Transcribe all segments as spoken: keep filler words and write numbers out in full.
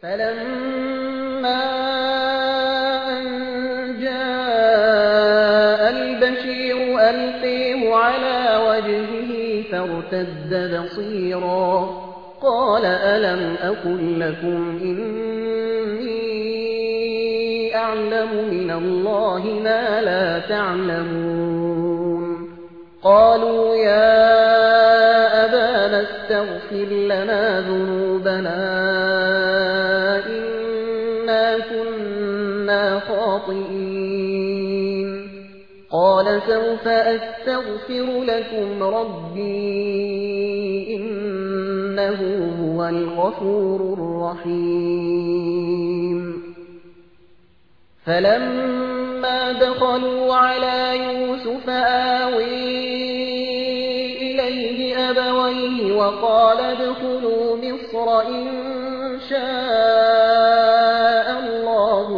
فَلَمَّا أَن جَاءَ الْبَشِيرُ أَلْقِيهُ عَلَىٰ وَجْهِهِ فَارْتَدَّ بَصِيرًا قَالَ أَلَمْ أَقُل لَّكُمْ إِنِّي أَعْلَمُ مِنَ اللَّهِ مَا لَا تَعْلَمُونَ قَالُوا يَا أَبَانَا اسْتَغْفِرْ لَنَا ذُنُوبَنَا إِنَّا كُنَّا خَاطِئِينَ قَالَ سَوْفَ أَسْتَغْفِرُ لَكُمْ رَبِّي إِنَّهُ هُوَ الْغَفُورُ الرَّحِيمُ فَلَمَّا دَخَلُوا عَلَىٰ يُوسُفَ آوَىٰ إِلَيْهِ أَبَوَيْهِ وَقَالَ ادْخُلُوا مِصْرَ إِن شَاءَ اللَّهُ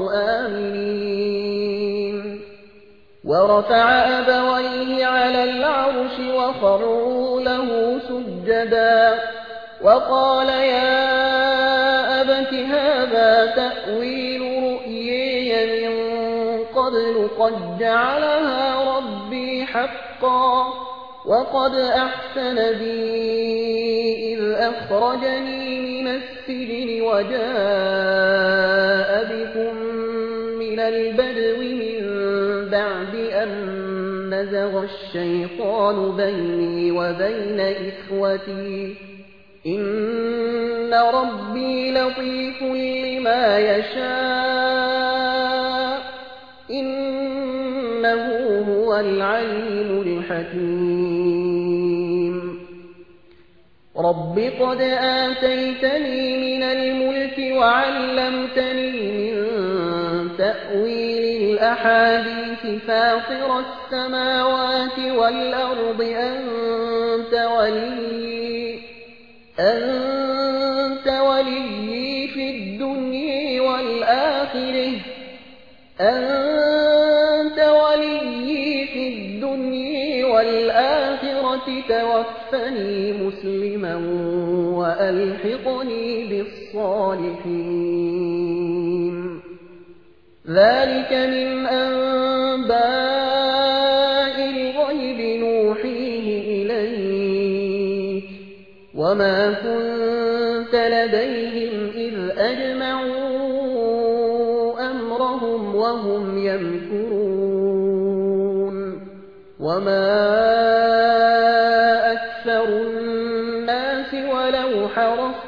آمِنِينَ وَرَفَعَ أَبَوَيْهِ عَلَى الْعَرْشِ وَخَرُّوا لَهُ سُجَّدًا وَقَالَ يَا أَبَتِ هَٰذَا تَأْوِيلُ رُؤْيَايَ مِن قَبْلُ قَدْ جَعَلَهَا رَبِّي حَقًّا وَقَدْ أَحْسَنَ بِي إِذْ أَخْرَجَنِي مِنَ السِّجْنِ وَجَاءَ بِكُم مِّنَ الْبَدْوِ مِن بَعْدِ أَن نَّزَغَ الشَّيْطَانُ بَيْنِي وَبَيْنَ إِخْوَتِي إِنَّ رَبِّي لَطِيفٌ لِّمَا يَشَاءُ إِنَّهُ هُوَ الْعَلِيمُ الْحَكِيمُ رَبِّ قَدْ آتَيْتَنِي مِنَ الْمُلْكِ وَعَلَّمْتَنِي مِن تَأْوِيلِ الْأَحَادِيثِ فَاطِرَ السَّمَاوَاتِ وَالْأَرْضِ أَنتَ وَلِيِّي أَنتَ وَلِيِّي فِي الدُّنْيَا وَالْآخِرَةِ أَنتَ وَلِيِّي فِي الدُّنْيَا وَالْآخِرَةِ تَوَفَّنِي مُسْلِمًا وَأَلْحِقْنِي بِالصَّالِحِينَ ذَلِكَ مِنْ أَنبَاءِ الْغَيْبِ نُوحِيهِ إِلَيْكَ وَمَا كُنتَ لَدَيْهِمْ إِذْ أَجْمَعُوا أَمْرَهُمْ وَهُمْ يَمْكُرُونَ وَمَا أَكْثَرُ النَّاسِ وَلَوْ حَرَصْتَ